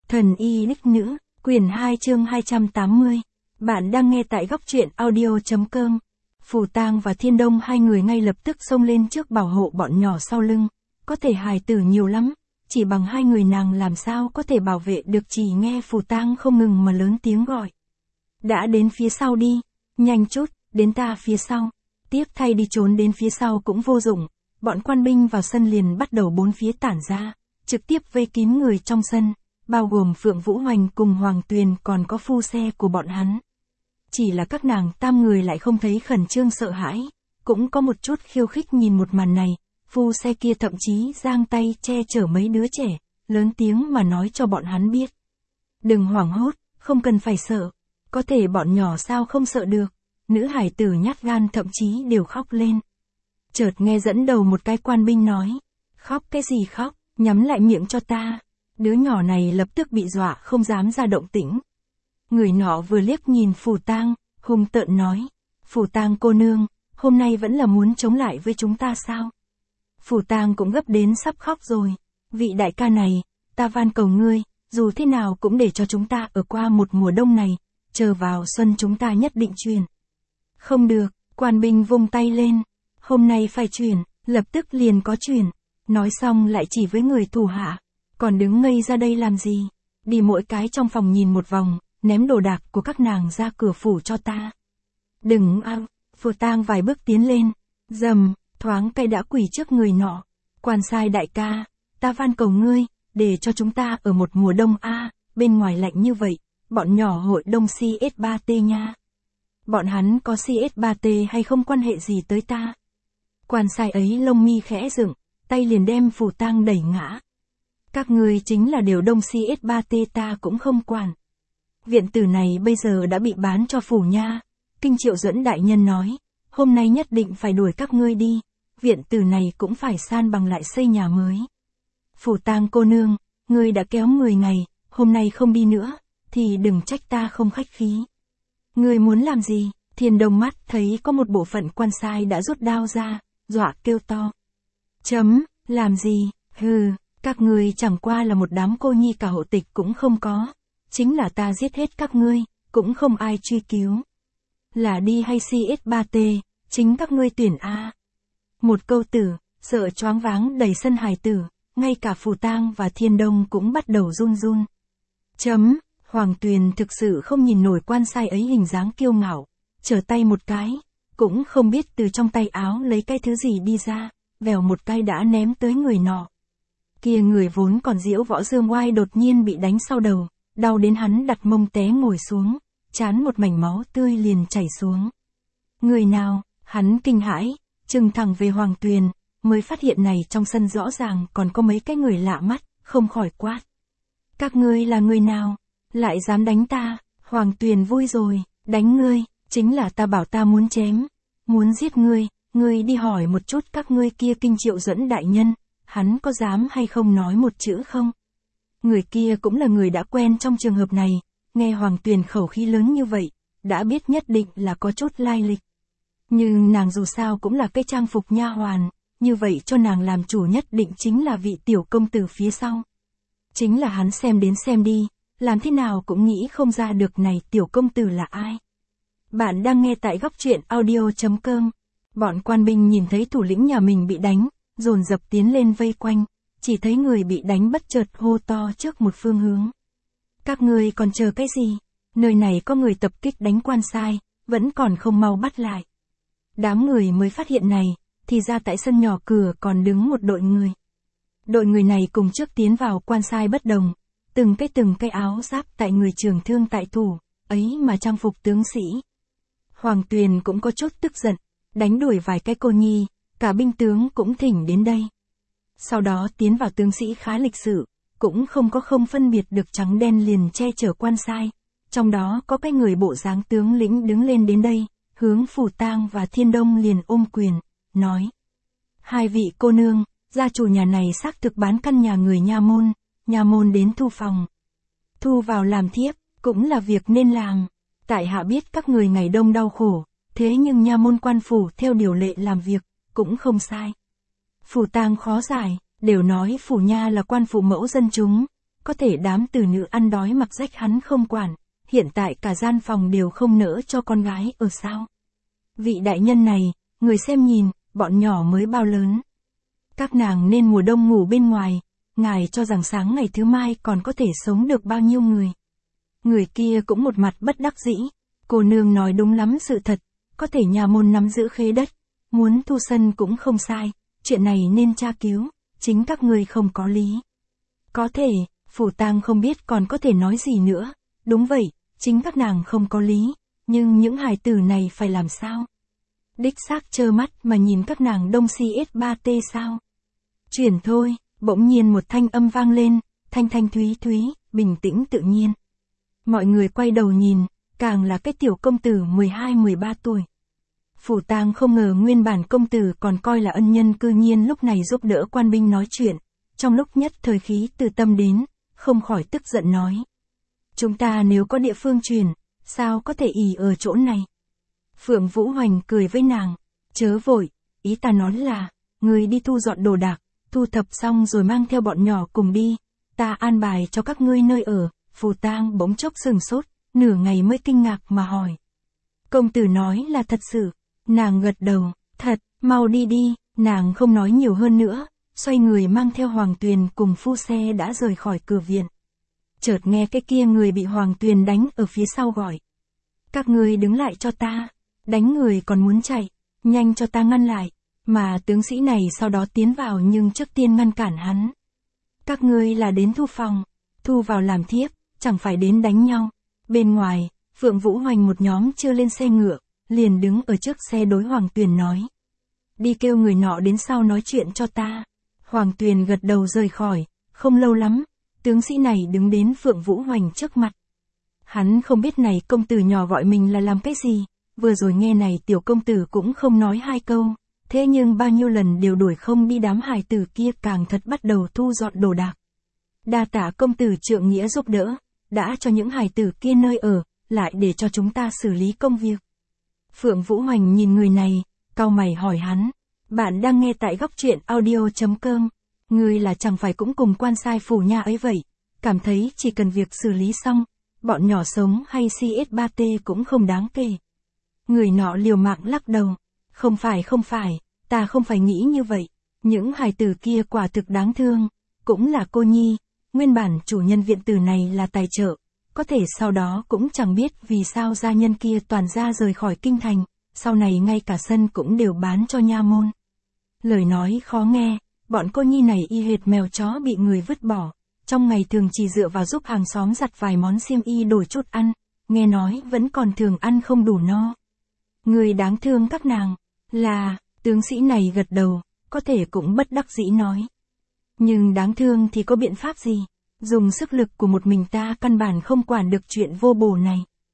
Thần y đích nữ, quyển 2 chương 280. Bạn đang nghe tại góc truyện audio.com. Phù Tang và Thiên Đông hai người ngay lập tức xông lên trước bảo hộ bọn nhỏ sau lưng. Có thể hài tử nhiều lắm, chỉ bằng hai người nàng làm sao có thể bảo vệ được, chỉ nghe Phù Tang không ngừng mà lớn tiếng gọi. Đã đến phía sau đi, nhanh chút, đến ta phía sau. Tiếp thay đi trốn đến phía sau cũng vô dụng, bọn quan binh vào sân liền bắt đầu bốn phía tản ra, trực tiếp vây kín người trong sân, bao gồm Phượng Vũ Hoành cùng Hoàng Tuyền còn có phu xe của bọn hắn. Chỉ là các nàng tam người lại không thấy khẩn trương sợ hãi, cũng có một chút khiêu khích nhìn một màn này, phu xe kia thậm chí giang tay che chở mấy đứa trẻ, lớn tiếng mà nói cho bọn hắn biết. Đừng hoảng hốt, không cần phải sợ, có thể bọn nhỏ sao không sợ được, nữ hải tử nhát gan thậm chí đều khóc lên. Chợt nghe dẫn đầu một cái quan binh nói, khóc cái gì khóc, nhắm lại miệng cho ta. Đứa nhỏ này lập tức bị dọa không dám ra động tĩnh. Người nọ vừa liếc nhìn Phù Tang, hung tợn nói, Phù Tang cô nương, hôm nay vẫn là muốn chống lại với chúng ta sao? Phù Tang cũng gấp đến sắp khóc rồi, vị đại ca này, ta van cầu ngươi, dù thế nào cũng để cho chúng ta ở qua một mùa đông này, chờ vào xuân chúng ta nhất định chuyển. Không được, quan binh vung tay lên, hôm nay phải chuyển, lập tức liền có chuyển, nói xong lại chỉ với người thủ hạ. Còn đứng ngây ra đây làm gì? Đi mỗi cái trong phòng nhìn một vòng, ném đồ đạc của các nàng ra cửa phủ cho ta. Đừng ao, Phù Tang vài bước tiến lên, dầm, thoáng cây đã quỳ trước người nọ. Quan sai đại ca, ta van cầu ngươi, để cho chúng ta ở một mùa đông bên ngoài lạnh như vậy, bọn nhỏ hội đông CS3T nha. Bọn hắn có CS3T hay không quan hệ gì tới ta? Quan sai ấy lông mi khẽ dựng, tay liền đem Phù Tang đẩy ngã. Các ngươi chính là điều đông CS3T ta cũng không quản. Viện tử này bây giờ đã bị bán cho phủ nha. Kinh Triệu Duẫn đại nhân nói, hôm nay nhất định phải đuổi các ngươi đi, viện tử này cũng phải san bằng lại xây nhà mới. Phù Tang cô nương, ngươi đã kéo 10 ngày, hôm nay không đi nữa, thì đừng trách ta không khách khí. Ngươi muốn làm gì? Thiên Đông mắt thấy có một bộ phận quan sai đã rút đao ra, dọa kêu to. Làm gì? Hừ. Các ngươi chẳng qua là một đám cô nhi cả hộ tịch cũng không có. Chính là ta giết hết các ngươi, cũng không ai truy cứu. Là đi hay CS3T, chính các ngươi tuyển a. Một câu tử, sợ choáng váng đầy sân hài tử, ngay cả Phù Tang và Thiên Đông cũng bắt đầu run run. Hoàng Tuyền thực sự không nhìn nổi quan sai ấy hình dáng kiêu ngạo, trở tay một cái, cũng không biết từ trong tay áo lấy cái thứ gì đi ra, vèo một cái đã ném tới người nọ. Kia người vốn còn diễu võ dương oai đột nhiên bị đánh sau đầu, đau đến hắn đặt mông té ngồi xuống, trán một mảnh máu tươi liền chảy xuống. Người nào? Hắn kinh hãi, trừng thẳng về Hoàng Tuyền, mới phát hiện này trong sân rõ ràng còn có mấy cái người lạ mắt, không khỏi quát. Các ngươi là người nào? Lại dám đánh ta? Hoàng Tuyền vui rồi, đánh ngươi, chính là ta bảo ta muốn chém, muốn giết ngươi đi hỏi một chút các ngươi kia Kinh Triệu Duẫn đại nhân. Hắn có dám hay không nói một chữ không? Người kia cũng là người đã quen trong trường hợp này, nghe Hoàng Tuyền khẩu khí lớn như vậy, đã biết nhất định là có chút lai lịch. Nhưng nàng dù sao cũng là cái trang phục nha hoàn, như vậy cho nàng làm chủ nhất định chính là vị tiểu công tử phía sau. Chính là hắn xem đến xem đi, làm thế nào cũng nghĩ không ra được này tiểu công tử là ai. Bạn đang nghe tại góc truyện audio.com. Bọn quan binh nhìn thấy thủ lĩnh nhà mình bị đánh, dồn dập tiến lên vây quanh, chỉ thấy người bị đánh bất chợt hô to trước một phương hướng. Các ngươi còn chờ cái gì? Nơi này có người tập kích đánh quan sai, vẫn còn không mau bắt lại. Đám người mới phát hiện này, thì ra tại sân nhỏ cửa còn đứng một đội người. Đội người này cùng trước tiến vào quan sai bất đồng, từng cái áo giáp tại người trường thương tại thủ, ấy mà trang phục tướng sĩ. Hoàng Tuyền cũng có chút tức giận, đánh đuổi vài cái cô nhi. Cả binh tướng cũng thỉnh đến đây. Sau đó tiến vào tướng sĩ khá lịch sự, cũng không phân biệt được trắng đen liền che chở quan sai. Trong đó có cái người bộ dáng tướng lĩnh đứng lên đến đây, hướng Phù Tang và Thiên Đông liền ôm quyền, nói. Hai vị cô nương, gia chủ nhà này xác thực bán căn nhà người nha môn đến thu phòng. Thu vào làm thiếp, cũng là việc nên làm. Tại hạ biết các người ngày đông đau khổ, thế nhưng nha môn quan phủ theo điều lệ làm việc, cũng không sai. Phù Tang khó giải, đều nói phủ nha là quan phủ mẫu dân chúng, có thể đám từ nữ ăn đói mặc rách hắn không quản, hiện tại cả gian phòng đều không nỡ cho con gái ở sao. Vị đại nhân này, người xem nhìn, bọn nhỏ mới bao lớn. Các nàng nên mùa đông ngủ bên ngoài, ngài cho rằng sáng ngày thứ mai còn có thể sống được bao nhiêu người. Người kia cũng một mặt bất đắc dĩ, cô nương nói đúng lắm sự thật, có thể nhà môn nắm giữ khế đất, muốn thu sân cũng không sai, chuyện này nên tra cứu, chính các ngươi không có lý. Có thể, Phủ Tang không biết còn có thể nói gì nữa, đúng vậy, chính các nàng không có lý, nhưng những hài tử này phải làm sao? Đích xác trơ mắt mà nhìn các nàng đông CS3T sao? Chuyển thôi, bỗng nhiên một thanh âm vang lên, thanh thanh thúy thúy, bình tĩnh tự nhiên. Mọi người quay đầu nhìn, càng là cái tiểu công tử 12-13 tuổi. Phủ Tang không ngờ nguyên bản công tử còn coi là ân nhân cư nhiên lúc này giúp đỡ quan binh nói chuyện, trong lúc nhất thời khí từ tâm đến, không khỏi tức giận nói. Chúng ta nếu có địa phương truyền, sao có thể ỷ ở chỗ này? Phượng Vũ Hoành cười với nàng, chớ vội, ý ta nói là, người đi thu dọn đồ đạc, thu thập xong rồi mang theo bọn nhỏ cùng đi, ta an bài cho các ngươi nơi ở. Phủ Tang bỗng chốc sừng sốt, nửa ngày mới kinh ngạc mà hỏi. Công tử nói là thật sự, nàng gật đầu, thật, mau đi đi, nàng không nói nhiều hơn nữa, xoay người mang theo Hoàng Tuyền cùng phu xe đã rời khỏi cửa viện. Chợt nghe cái kia người bị Hoàng Tuyền đánh ở phía sau gọi. Các ngươi đứng lại cho ta, đánh người còn muốn chạy, nhanh cho ta ngăn lại, mà tướng sĩ này sau đó tiến vào nhưng trước tiên ngăn cản hắn. Các ngươi là đến thu phòng, thu vào làm thiếp, chẳng phải đến đánh nhau. Bên ngoài, Phượng Vũ Hoành một nhóm chưa lên xe ngựa, liền đứng ở trước xe đối Hoàng Tuyền nói. Đi kêu người nọ đến sau nói chuyện cho ta. Hoàng Tuyền gật đầu rời khỏi, không lâu lắm, tướng sĩ này đứng đến Phượng Vũ Hoành trước mặt. Hắn không biết này công tử nhỏ gọi mình là làm cái gì, vừa rồi nghe này tiểu công tử cũng không nói hai câu, thế nhưng bao nhiêu lần đều đuổi không đi đám hài tử kia càng thật bắt đầu thu dọn đồ đạc. Đa tạ công tử trượng nghĩa giúp đỡ, đã cho những hài tử kia nơi ở, lại để cho chúng ta xử lý công việc. Phượng Vũ Hoành nhìn người này, cau mày hỏi hắn, bạn đang nghe tại góc truyện audio.com, người là chẳng phải cũng cùng quan sai phủ nha ấy vậy, cảm thấy chỉ cần việc xử lý xong, bọn nhỏ sống hay CS3T cũng không đáng kể. Người nọ liều mạng lắc đầu, không phải, ta không phải nghĩ như vậy, những hài tử kia quả thực đáng thương, cũng là cô nhi. Nguyên bản chủ nhân viện tử này là tài trợ, có thể sau đó cũng chẳng biết vì sao gia nhân kia toàn ra rời khỏi kinh thành, sau này ngay cả sân cũng đều bán cho nha môn. Lời nói khó nghe, bọn cô nhi này y hệt mèo chó bị người vứt bỏ, trong ngày thường chỉ dựa vào giúp hàng xóm giặt vài món xiêm y đổi chút ăn, nghe nói vẫn còn thường ăn không đủ no. Người đáng thương các nàng, là, tướng sĩ này gật đầu, có thể cũng bất đắc dĩ nói. Nhưng đáng thương thì có biện pháp gì? Dùng sức lực của một mình ta căn bản không quản được chuyện vô bổ này.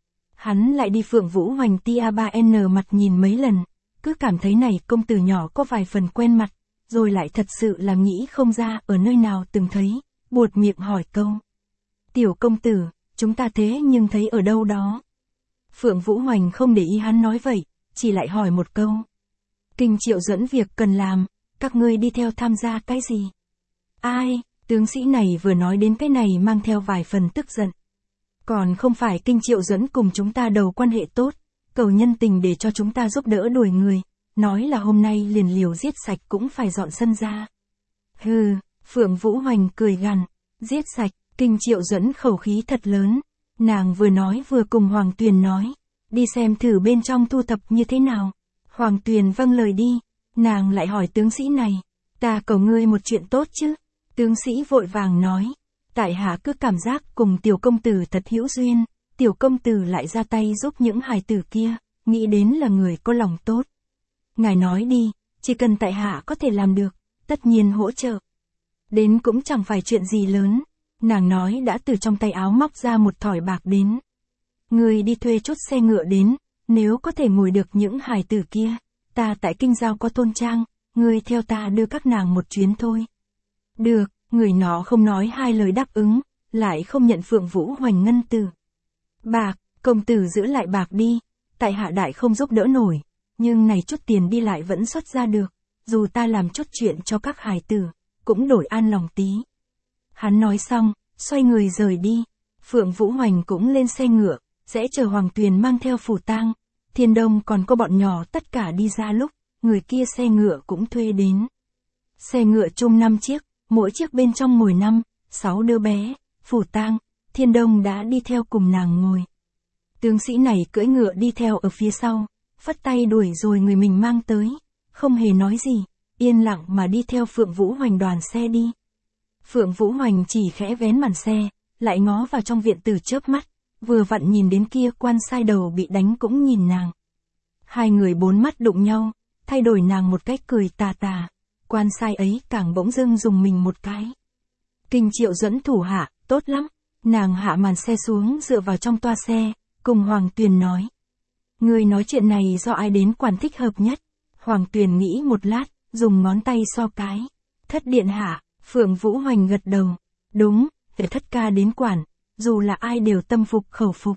Hắn lại đi Phượng Vũ Hoành tia 3N mặt nhìn mấy lần, cứ cảm thấy này công tử nhỏ có vài phần quen mặt, rồi lại thật sự là nghĩ không ra ở nơi nào từng thấy, buột miệng hỏi câu. Tiểu công tử, chúng ta thế nhưng thấy ở đâu đó. Phượng Vũ Hoành không để ý hắn nói vậy, chỉ lại hỏi một câu. Kinh Triệu dẫn việc cần làm, các ngươi đi theo tham gia cái gì? Ai, tướng sĩ này vừa nói đến cái này mang theo vài phần tức giận. Còn không phải Kinh Triệu dẫn cùng chúng ta đầu quan hệ tốt, cầu nhân tình để cho chúng ta giúp đỡ đuổi người, nói là hôm nay liền liều giết sạch cũng phải dọn sân ra. Hừ, Phượng Vũ Hoành cười gằn, giết sạch, Kinh Triệu dẫn khẩu khí thật lớn. Nàng vừa nói vừa cùng Hoàng Tuyền nói, đi xem thử bên trong thu thập như thế nào. Hoàng Tuyền vâng lời đi, nàng lại hỏi tướng sĩ này, ta cầu ngươi một chuyện tốt chứ. Tướng sĩ vội vàng nói, tại hạ cứ cảm giác cùng tiểu công tử thật hữu duyên, tiểu công tử lại ra tay giúp những hài tử kia, nghĩ đến là người có lòng tốt. Ngài nói đi, chỉ cần tại hạ có thể làm được, tất nhiên hỗ trợ. Đến cũng chẳng phải chuyện gì lớn, nàng nói đã từ trong tay áo móc ra một thỏi bạc đến. Người đi thuê chút xe ngựa đến, nếu có thể ngồi được những hài tử kia, ta tại kinh giao có thôn trang, người theo ta đưa các nàng một chuyến thôi. Được, người nó không nói hai lời đáp ứng, lại không nhận Phượng Vũ Hoành ngân tử. Bạc, công tử giữ lại bạc đi, tại hạ đại không giúp đỡ nổi, nhưng này chút tiền đi lại vẫn xuất ra được, dù ta làm chút chuyện cho các hài tử, cũng đổi an lòng tí. Hắn nói xong, xoay người rời đi. Phượng Vũ Hoành cũng lên xe ngựa, sẽ chờ Hoàng Tuyền mang theo Phù Tang, Thiên Đông còn có bọn nhỏ tất cả đi ra lúc, người kia xe ngựa cũng thuê đến. Xe ngựa chung 5 chiếc, mỗi chiếc bên trong ngồi 5-6 đứa bé, Phù Tang, Thiên Đông đã đi theo cùng nàng ngồi. Tướng sĩ này cưỡi ngựa đi theo ở phía sau, phất tay đuổi rồi người mình mang tới, không hề nói gì, yên lặng mà đi theo Phượng Vũ Hoành đoàn xe đi. Phượng Vũ Hoành chỉ khẽ vén màn xe, lại ngó vào trong viện tử chớp mắt, vừa vặn nhìn đến kia quan sai đầu bị đánh cũng nhìn nàng. Hai người bốn mắt đụng nhau, thay đổi nàng một cách cười tà tà, quan sai ấy càng bỗng dưng dùng mình một cái. Kinh Triệu dẫn thủ hạ, tốt lắm, nàng hạ màn xe xuống dựa vào trong toa xe, cùng Hoàng Tuyền nói. Người nói chuyện này do ai đến quản thích hợp nhất? Hoàng Tuyền nghĩ một lát, dùng ngón tay so cái. Thất điện hạ, Phượng Vũ Hoành gật đầu. Đúng, để thất ca đến quản, dù là ai đều tâm phục khẩu phục.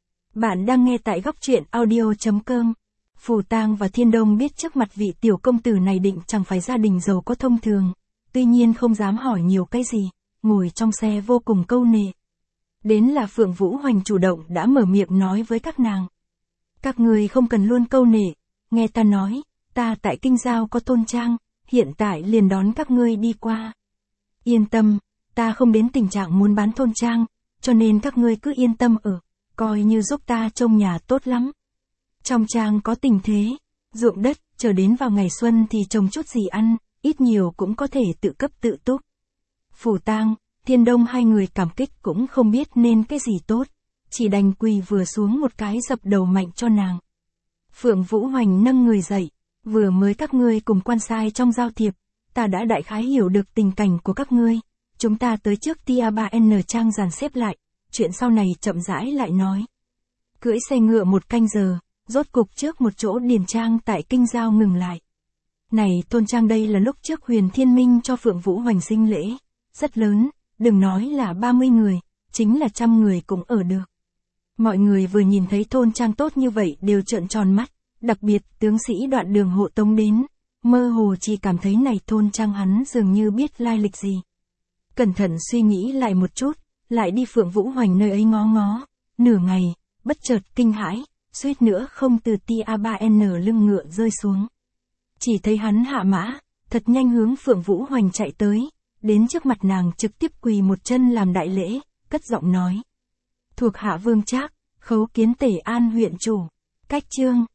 Bạn đang nghe tại góc truyện audio.com. Phù Tang và Thiên Đông biết trước mặt vị tiểu công tử này định chẳng phải gia đình giàu có thông thường, tuy nhiên không dám hỏi nhiều cái gì, ngồi trong xe vô cùng câu nệ. Đến là Phượng Vũ Hoành chủ động đã mở miệng nói với các nàng. Các người không cần luôn câu nệ, nghe ta nói, ta tại Kinh Giao có thôn trang, hiện tại liền đón các ngươi đi qua. Yên tâm, ta không đến tình trạng muốn bán thôn trang, cho nên các ngươi cứ yên tâm ở, coi như giúp ta trông nhà tốt lắm. Trong trang có tình thế, ruộng đất, chờ đến vào ngày xuân thì trồng chút gì ăn, ít nhiều cũng có thể tự cấp tự túc. Phù Tang, Thiên Đông hai người cảm kích cũng không biết nên cái gì tốt, chỉ đành quỳ vừa xuống một cái dập đầu mạnh cho nàng. Phượng Vũ Hoành nâng người dậy, vừa mới các ngươi cùng quan sai trong giao thiệp, ta đã đại khái hiểu được tình cảnh của các ngươi, chúng ta tới trước Tia 3N trang dàn xếp lại, chuyện sau này chậm rãi lại nói. Cưỡi xe ngựa 1 canh giờ, rốt cục trước một chỗ điền trang tại Kinh Giao ngừng lại. Này thôn trang đây là lúc trước Huyền Thiên Minh cho Phượng Vũ Hoành sinh lễ, rất lớn, đừng nói là 30 người, chính là 100 người cũng ở được. Mọi người vừa nhìn thấy thôn trang tốt như vậy đều trợn tròn mắt, đặc biệt tướng sĩ đoạn đường hộ tống đến, mơ hồ chỉ cảm thấy này thôn trang hắn dường như biết lai lịch gì. Cẩn thận suy nghĩ lại một chút, lại đi Phượng Vũ Hoành nơi ấy ngó ngó, nửa ngày, bất chợt kinh hãi, suýt nữa không từ Tia 3N lưng ngựa rơi xuống. Chỉ thấy hắn hạ mã, thật nhanh hướng Phượng Vũ Hoành chạy tới, đến trước mặt nàng trực tiếp quỳ một chân làm đại lễ, cất giọng nói. Thuộc hạ Vương Trác, khấu kiến Tể An huyện chủ. Cách chương